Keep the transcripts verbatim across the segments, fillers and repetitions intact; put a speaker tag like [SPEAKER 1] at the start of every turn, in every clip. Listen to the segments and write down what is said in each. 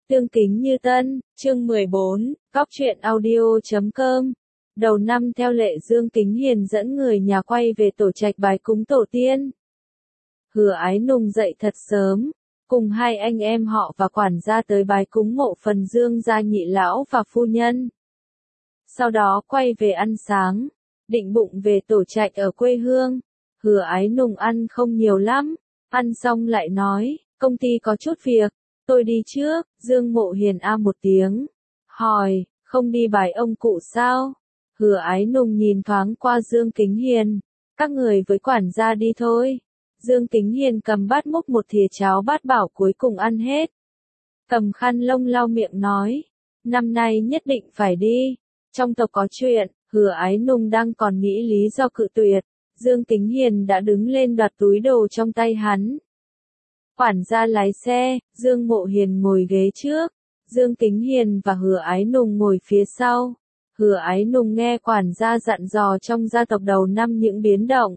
[SPEAKER 1] Tương kính như tân, chương mười bốn, góc truyện audio chấm com. Đầu năm theo lệ Dương Kính Hiền dẫn người nhà quay về tổ trạch bái cúng tổ tiên. Hứa Ái Nùng dậy thật sớm, cùng hai anh em họ và quản gia tới bái cúng mộ phần Dương gia nhị lão và phu nhân. Sau đó quay về ăn sáng, định bụng về tổ trạch ở quê hương. Hứa Ái Nùng ăn không nhiều lắm, ăn xong lại nói, công ty có chút việc, tôi đi trước. Dương Mộ Hiền a một tiếng, hỏi, không đi bái ông cụ sao? Hứa Ái Nùng nhìn thoáng qua Dương Kính Hiền, các người với quản gia đi thôi. Dương Kính Hiền cầm bát múc một thìa cháo bát bảo cuối cùng ăn hết. Cầm khăn lông lau miệng nói, năm nay nhất định phải đi, trong tộc có chuyện. Hứa Ái Nùng đang còn nghĩ lý do cự tuyệt, Dương Kính Hiền đã đứng lên đoạt túi đồ trong tay hắn. Quản gia lái xe, Dương Mộ Hiền ngồi ghế trước, Dương Kính Hiền và Hứa Ái Nùng ngồi phía sau. Hứa Ái Nùng nghe quản gia dặn dò trong gia tộc đầu năm những biến động,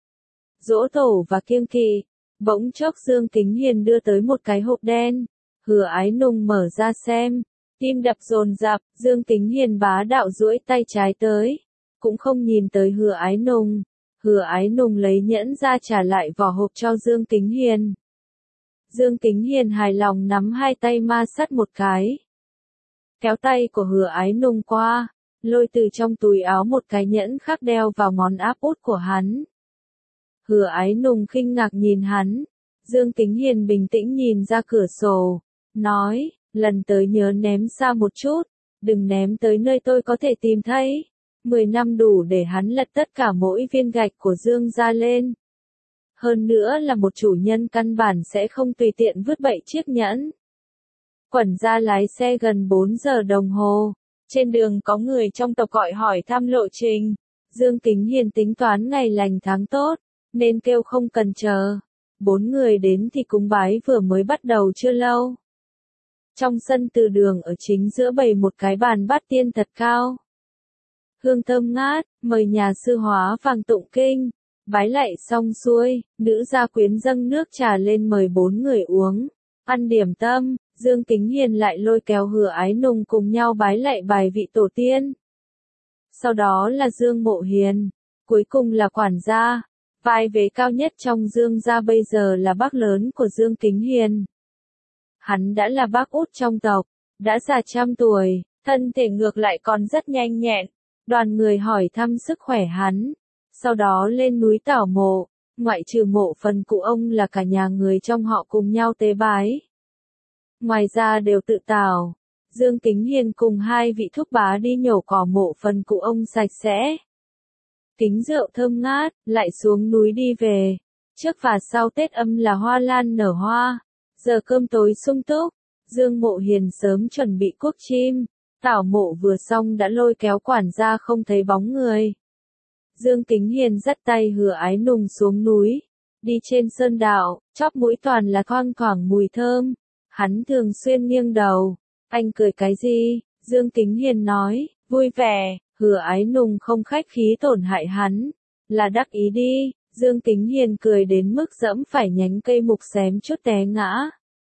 [SPEAKER 1] giỗ tổ và kiêng kỵ. Bỗng chốc Dương Kính Hiền đưa tới một cái hộp đen. Hứa Ái Nùng mở ra xem, tim đập dồn dập. Dương Kính Hiền bá đạo duỗi tay trái tới, cũng không nhìn tới Hứa Ái Nùng. Hứa Ái Nùng lấy nhẫn ra trả lại vỏ hộp cho Dương Kính Hiền. Dương Kính Hiền hài lòng nắm hai tay ma sát một cái, kéo tay của Hứa Ái Nùng qua, lôi từ trong túi áo một cái nhẫn khác đeo vào ngón áp út của hắn. Hứa Ái Nùng khinh ngạc nhìn hắn. Dương Kính Hiền bình tĩnh nhìn ra cửa sổ, nói, lần tới nhớ ném xa một chút, đừng ném tới nơi tôi có thể tìm thấy. Mười năm đủ để hắn lật tất cả mỗi viên gạch của Dương gia lên. Hơn nữa là một chủ nhân căn bản sẽ không tùy tiện vứt bậy chiếc nhẫn. Quản gia lái xe gần bốn giờ đồng hồ. Trên đường có người trong tộc gọi hỏi thăm lộ trình. Dương Kính Hiền tính toán ngày lành tháng tốt, nên kêu không cần chờ. Bốn người đến thì cúng bái vừa mới bắt đầu chưa lâu. Trong sân từ đường ở chính giữa bày một cái bàn bát tiên thật cao. Hương thơm ngát, mời nhà sư hóa vàng tụng kinh. Bái lạy xong xuôi, nữ gia quyến dâng nước trà lên mời bốn người uống, ăn điểm tâm. Dương Kính Hiền lại lôi kéo Hứa Ái Nùng cùng nhau bái lạy bài vị tổ tiên. Sau đó là Dương Mộ Hiền, cuối cùng là quản gia. Vai vế cao nhất trong Dương gia bây giờ là bác lớn của Dương Kính Hiền. Hắn đã là bác út trong tộc, đã già trăm tuổi, thân thể ngược lại còn rất nhanh nhẹn. Đoàn người hỏi thăm sức khỏe hắn, sau đó lên núi tảo mộ, ngoại trừ mộ phần cụ ông là cả nhà người trong họ cùng nhau tế bái. Ngoài ra đều tự tảo. Dương Kính Hiền cùng hai vị thúc bá đi nhổ cỏ mộ phần cụ ông sạch sẽ. Kính rượu thơm ngát, lại xuống núi đi về. Trước và sau Tết âm là hoa lan nở hoa. Giờ cơm tối sung túc, Dương Mộ Hiền sớm chuẩn bị cuốc chim. Tảo mộ vừa xong đã lôi kéo quản gia không thấy bóng người. Dương Kính Hiền dắt tay Hứa Ái Nùng xuống núi. Đi trên sơn đạo, chóp mũi toàn là thoang thoảng mùi thơm. Hắn thường xuyên nghiêng đầu. Anh cười cái gì? Dương Kính Hiền nói, vui vẻ. Hứa Ái Nùng không khách khí tổn hại hắn, là đắc ý đi. Dương Kính Hiền cười đến mức dẫm phải nhánh cây mục xém chút té ngã.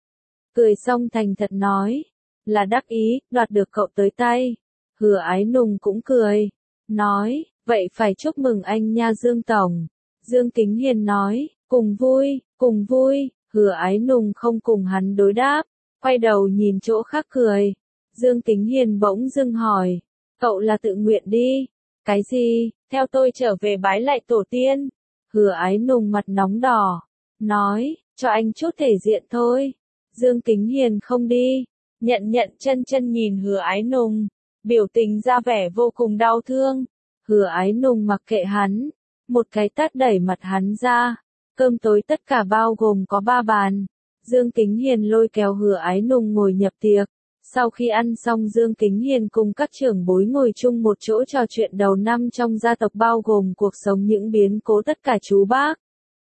[SPEAKER 1] Cười xong thành thật nói, là đắc ý, đoạt được cậu tới tay. Hứa Ái Nùng cũng cười, nói, vậy phải chúc mừng anh nha Dương Tổng. Dương Kính Hiền nói, cùng vui, cùng vui. Hứa Ái Nùng không cùng hắn đối đáp, quay đầu nhìn chỗ khác cười. Dương Kính Hiền bỗng dưng hỏi, cậu là tự nguyện đi. Cái gì? Theo tôi trở về bái lại tổ tiên. Hứa Ái Nùng mặt nóng đỏ, nói, cho anh chút thể diện thôi. Dương Kính Hiền không đi, nhận nhận chân chân nhìn Hứa Ái Nùng, biểu tình ra vẻ vô cùng đau thương. Hứa Ái Nùng mặc kệ hắn, một cái tát đẩy mặt hắn ra. Cơm tối tất cả bao gồm có ba bàn. Dương Kính Hiền lôi kéo Hứa Ái Nùng ngồi nhập tiệc. Sau khi ăn xong Dương Kính Hiền cùng các trưởng bối ngồi chung một chỗ trò chuyện đầu năm trong gia tộc bao gồm cuộc sống những biến cố tất cả chú bác.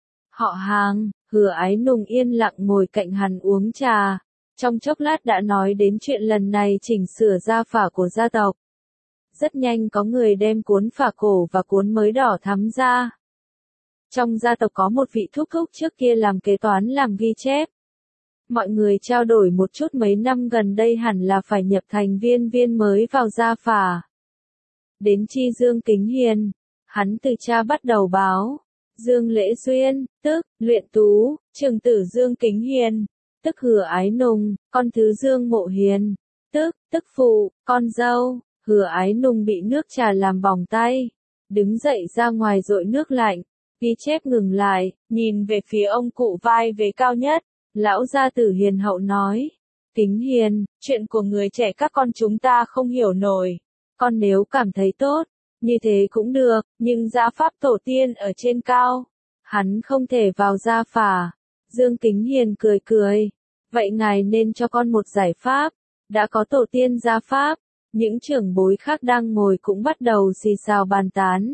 [SPEAKER 1] Họ hàng. Hứa Ái Nùng yên lặng ngồi cạnh hắn uống trà. Trong chốc lát đã nói đến chuyện lần này chỉnh sửa gia phả của gia tộc. Rất nhanh có người đem cuốn phả cổ và cuốn mới đỏ thắm ra. Trong gia tộc có một vị thúc thúc trước kia làm kế toán làm ghi chép. mọi người trao đổi một chút mấy năm gần đây hẳn là phải nhập thành viên viên mới vào gia phả. Đến chi Dương Kính Hiền, hắn từ cha bắt đầu báo. Dương Lễ Duyên, tức, Luyện Tú, trưởng tử Dương Kính Hiền, tức Hứa Ái Nùng, con thứ Dương Mộ Hiền, tức, tức phụ, con dâu. Hứa Ái Nùng bị nước trà làm bỏng tay, đứng dậy ra ngoài dội nước lạnh, ghi chép ngừng lại, nhìn về phía ông cụ vai vế cao nhất, lão gia tử hiền hậu nói, Kính Hiền, chuyện của người trẻ các con chúng ta không hiểu nổi, con nếu cảm thấy tốt, như thế cũng được, nhưng gia pháp tổ tiên ở trên cao, hắn không thể vào gia phả. Dương Kính Hiền cười cười, vậy ngài nên cho con một giải pháp, đã có tổ tiên gia pháp. Những trưởng bối khác đang ngồi cũng bắt đầu xì xào bàn tán.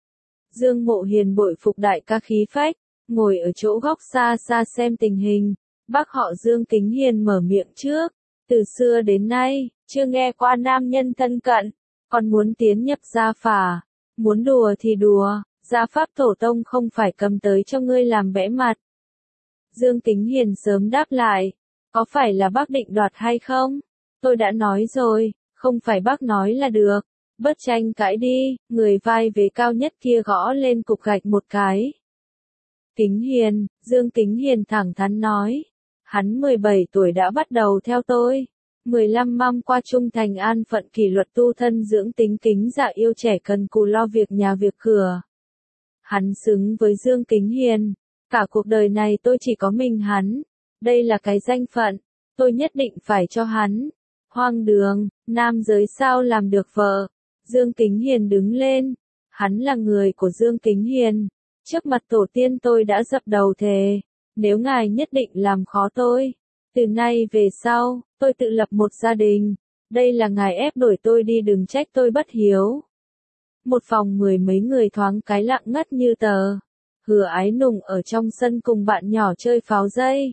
[SPEAKER 1] Dương Mộ Hiền bội phục đại ca khí phách, ngồi ở chỗ góc xa xa xem tình hình. Bác họ Dương Kính Hiền mở miệng trước. Từ xưa đến nay, chưa nghe qua nam nhân thân cận, còn muốn tiến nhập gia phả. Muốn đùa thì đùa, gia pháp tổ tông không phải cầm tới cho ngươi làm bẽ mặt. Dương Kính Hiền sớm đáp lại, có phải là bác định đoạt hay không? Tôi đã nói rồi. Không phải bác nói là được, bớt tranh cãi đi, người vai vế cao nhất kia gõ lên cục gạch một cái. Kính Hiền, Dương Kính Hiền thẳng thắn nói, hắn mười bảy tuổi đã bắt đầu theo tôi, mười lăm năm qua trung thành an phận kỷ luật tu thân dưỡng tính kính dạ yêu trẻ cần cù lo việc nhà việc cửa. Hắn xứng với Dương Kính Hiền, cả cuộc đời này tôi chỉ có mình hắn, đây là cái danh phận, tôi nhất định phải cho hắn. Hoang đường, nam giới sao làm được vợ? Dương Kính Hiền đứng lên, hắn là người của Dương Kính Hiền, trước mặt tổ tiên tôi đã dập đầu thề, nếu ngài nhất định làm khó tôi, từ nay về sau, tôi tự lập một gia đình, đây là ngài ép đuổi tôi đi đừng trách tôi bất hiếu. Một phòng mười mấy người thoáng cái lặng ngắt như tờ, Hứa Ái Nùng ở trong sân cùng bạn nhỏ chơi pháo dây.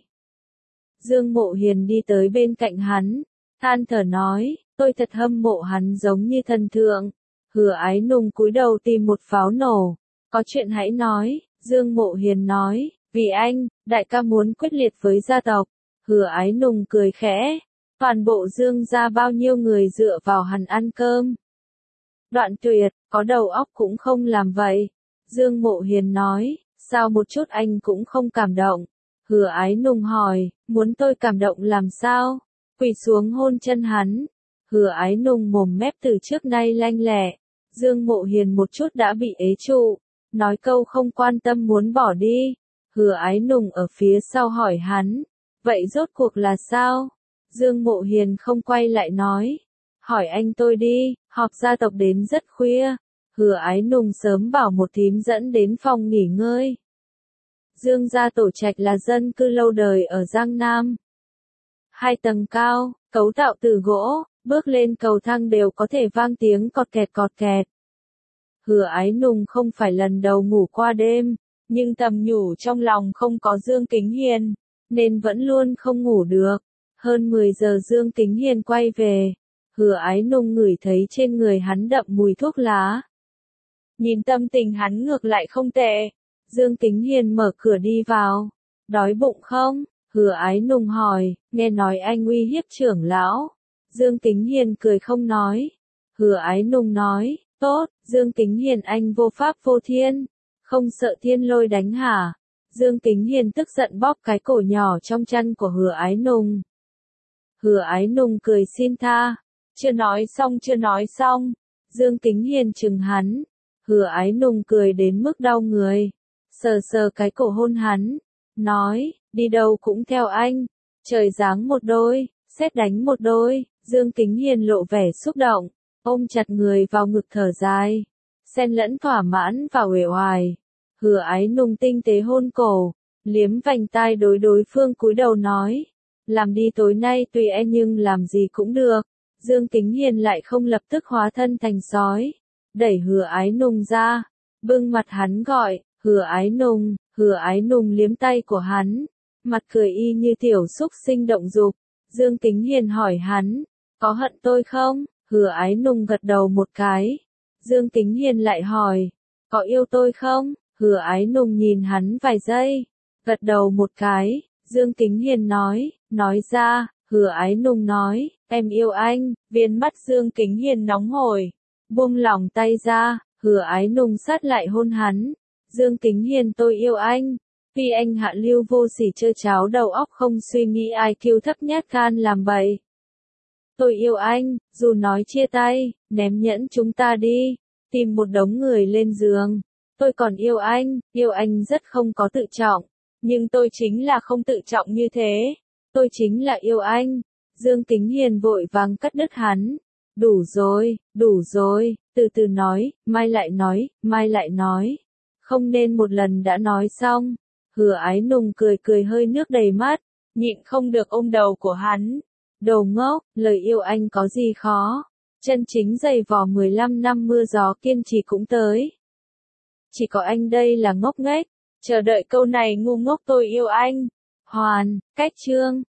[SPEAKER 1] Dương Mộ Hiền đi tới bên cạnh hắn. Than thở nói, tôi thật hâm mộ hắn giống như thần thượng. Hứa Ái Nùng cúi đầu tìm một pháo nổ. Có chuyện hãy nói, Dương Mộ Hiền nói, vì anh, đại ca muốn quyết liệt với gia tộc. Hứa Ái Nùng cười khẽ, toàn bộ Dương gia bao nhiêu người dựa vào hắn ăn cơm. Đoạn Tuyệt, có đầu óc cũng không làm vậy. Dương Mộ Hiền nói, sao một chút anh cũng không cảm động. Hứa Ái Nùng hỏi, muốn tôi cảm động làm sao? Quỳ xuống hôn chân hắn. Hứa Ái Nùng mồm mép từ trước nay lanh lẹ. Dương Mộ Hiền một chút đã bị ế trụ. Nói câu không quan tâm muốn bỏ đi. Hứa Ái Nùng ở phía sau hỏi hắn. Vậy rốt cuộc là sao? Dương Mộ Hiền không quay lại nói. Hỏi anh tôi đi, họp gia tộc đến rất khuya. Hứa Ái Nùng sớm bảo một thím dẫn đến phòng nghỉ ngơi. Dương gia tổ trạch là dân cư lâu đời ở Giang Nam. Hai tầng cao, cấu tạo từ gỗ, bước lên cầu thang đều có thể vang tiếng cọt kẹt cọt kẹt. Hứa Ái Nùng không phải lần đầu ngủ qua đêm, nhưng thầm nhủ trong lòng không có Dương Kính Hiền, nên vẫn luôn không ngủ được. Hơn mười giờ Dương Kính Hiền quay về, Hứa Ái Nùng ngửi thấy trên người hắn đậm mùi thuốc lá. Nhìn tâm tình hắn ngược lại không tệ, Dương Kính Hiền mở cửa đi vào. Đói bụng không? Hứa Ái Nùng hỏi, nghe nói anh uy hiếp trưởng lão. Dương Kính Hiền cười không nói. Hứa Ái Nùng nói, tốt, Dương Kính Hiền anh vô pháp vô thiên, không sợ thiên lôi đánh hả? Dương Kính Hiền tức giận bóp cái cổ nhỏ trong chân của Hứa Ái Nùng. Hứa Ái Nùng cười xin tha, chưa nói xong chưa nói xong. Dương Kính Hiền chừng hắn. Hứa Ái Nùng cười đến mức đau người, sờ sờ cái cổ hôn hắn, nói, đi đâu cũng theo anh, trời giáng một đôi, sét đánh một đôi. Dương Kính Hiền lộ vẻ xúc động, ôm chặt người vào ngực thở dài, xen lẫn thỏa mãn và uể oải. Hứa Ái Nùng tinh tế hôn cổ, liếm vành tai đối đối phương cúi đầu nói, làm đi tối nay tùy em nhưng làm gì cũng được. Dương Kính Hiền lại không lập tức hóa thân thành sói, đẩy Hứa Ái Nùng ra, bưng mặt hắn gọi, Hứa Ái Nùng. Hứa Ái Nùng liếm tay của hắn, mặt cười y như tiểu xúc sinh động dục. Dương Kính Hiền hỏi hắn, có hận tôi không? Hứa Ái Nùng gật đầu một cái. Dương Kính Hiền lại hỏi, có yêu tôi không? Hứa Ái Nùng nhìn hắn vài giây, gật đầu một cái. Dương Kính Hiền nói, nói ra, Hứa Ái Nùng nói, em yêu anh, viên mắt Dương Kính Hiền nóng hổi, buông lỏng tay ra, Hứa Ái Nùng sát lại hôn hắn. Dương Kính Hiền tôi yêu anh, vì anh hạ lưu vô sỉ chơi cháo đầu óc không suy nghĩ i kiu thấp nhát gan làm bậy. Tôi yêu anh, dù nói chia tay, ném nhẫn chúng ta đi, tìm một đống người lên giường. Tôi còn yêu anh, yêu anh rất không có tự trọng, nhưng tôi chính là không tự trọng như thế. Tôi chính là yêu anh. Dương Kính Hiền vội vàng cắt đứt hắn. Đủ rồi, đủ rồi, từ từ nói, mai lại nói, mai lại nói. Không nên một lần đã nói xong. Hứa Ái Nùng cười cười hơi nước đầy mắt, nhịn không được ôm đầu của hắn. Đồ ngốc, lời yêu anh có gì khó. Chân chính dày vò mười lăm năm mưa gió kiên trì cũng tới. Chỉ có anh đây là ngốc nghếch, chờ đợi câu này ngu ngốc tôi yêu anh. Hoàn, cách chương.